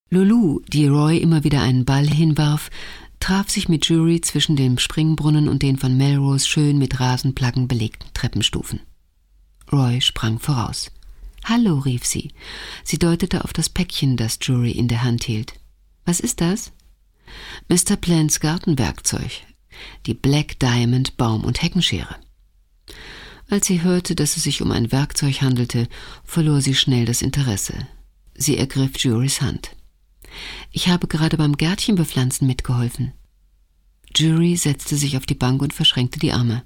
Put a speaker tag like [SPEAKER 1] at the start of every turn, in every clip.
[SPEAKER 1] Lulu, die Roy immer wieder einen Ball hinwarf, traf sich mit Jury zwischen dem Springbrunnen und den von Melrose schön mit Rasenplaggen belegten Treppenstufen. Roy sprang voraus. »Hallo«, rief sie. Sie deutete auf das Päckchen, das Jury in der Hand hielt. »Was ist das?« »Mr. Plants Gartenwerkzeug, die Black Diamond Baum- und Heckenschere.« Als sie hörte, dass es sich um ein Werkzeug handelte, verlor sie schnell das Interesse. Sie ergriff Jurys Hand. »Ich habe gerade beim Gärtchen bepflanzen mitgeholfen.« Jury setzte sich auf die Bank und verschränkte die Arme.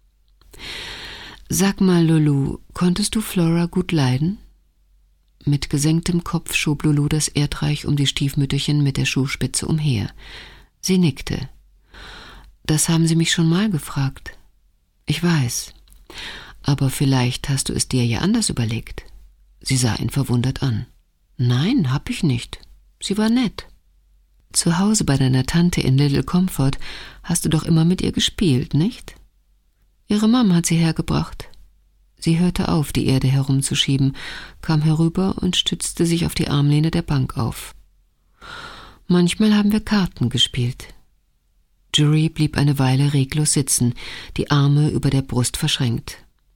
[SPEAKER 1] »Sag mal, Lulu, konntest du Flora gut leiden?« Mit gesenktem Kopf schob Lulu das Erdreich um die Stiefmütterchen mit der Schuhspitze umher. Sie nickte. »Das haben Sie mich schon mal gefragt.« »Ich weiß. Aber vielleicht hast du es dir ja anders überlegt.« Sie sah ihn verwundert an. »Nein, hab ich nicht. Sie war nett. Zu Hause bei deiner Tante in Little Comfort hast du doch immer mit ihr gespielt, nicht? Ihre Mom hat sie hergebracht.« Sie hörte auf, die Erde herumzuschieben, kam herüber und stützte sich auf die Armlehne der Bank auf. »Manchmal haben wir Karten gespielt.« Jury blieb eine Weile reglos sitzen, die Arme über der Brust verschränkt.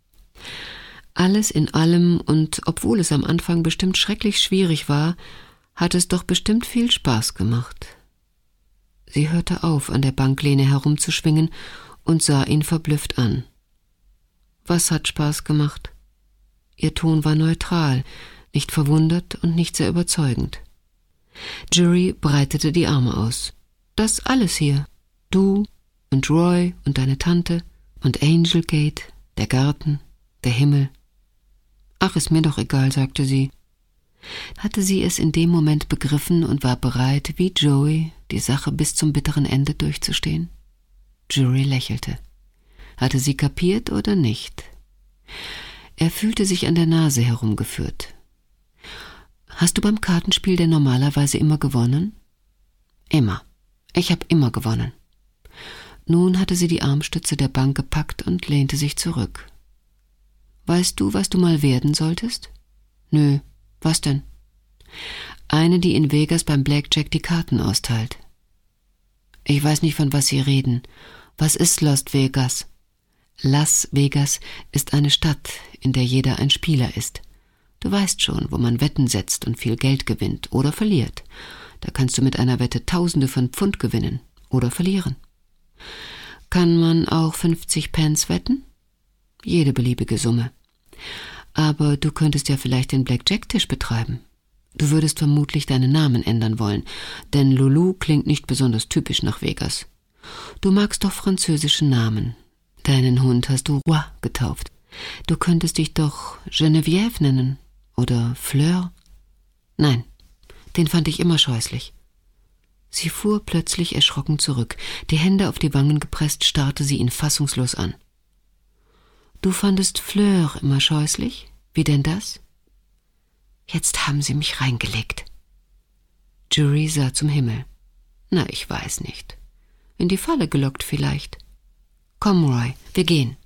[SPEAKER 1] Alles in allem, und obwohl es am Anfang bestimmt schrecklich schwierig war, hat es doch bestimmt viel Spaß gemacht. Sie hörte auf, an der Banklehne herumzuschwingen und sah ihn verblüfft an. Was hat Spaß gemacht? Ihr Ton war neutral, nicht verwundert und nicht sehr überzeugend. Jury breitete die Arme aus. Das alles hier. Du und Roy und deine Tante und Angel Gate, der Garten, der Himmel. »Ach, ist mir doch egal«, sagte sie. Hatte sie es in dem Moment begriffen und war bereit, wie Joey, die Sache bis zum bitteren Ende durchzustehen? Jury lächelte. Hatte sie kapiert oder nicht? Er fühlte sich an der Nase herumgeführt. »Hast du beim Kartenspiel denn normalerweise immer gewonnen?« »Immer. Ich habe immer gewonnen.« Nun hatte sie die Armstütze der Bank gepackt und lehnte sich zurück. »Weißt du, was du mal werden solltest?« »Nö. Was denn?« »Eine, die in Vegas beim Blackjack die Karten austeilt.« »Ich weiß nicht, von was Sie reden. Was ist Las Vegas?« »Las Vegas ist eine Stadt, in der jeder ein Spieler ist. Du weißt schon, wo man Wetten setzt und viel Geld gewinnt oder verliert. Da kannst du mit einer Wette Tausende von Pfund gewinnen oder verlieren. Kann man auch 50 Pence wetten? Jede beliebige Summe. Aber du könntest ja vielleicht den Blackjack-Tisch betreiben. Du würdest vermutlich deinen Namen ändern wollen, denn Lulu klingt nicht besonders typisch nach Vegas. Du magst doch französische Namen. Deinen Hund hast du Roi getauft. Du könntest dich doch Geneviève nennen oder Fleur. Nein, den fand ich immer scheußlich.« Sie fuhr plötzlich erschrocken zurück. Die Hände auf die Wangen gepresst, starrte sie ihn fassungslos an. »Du fandest Fleur immer scheußlich? Wie denn das?« »Jetzt haben sie mich reingelegt.« Jury sah zum Himmel. »Na, ich weiß nicht. In die Falle gelockt vielleicht. Komm, Roy, wir gehen.«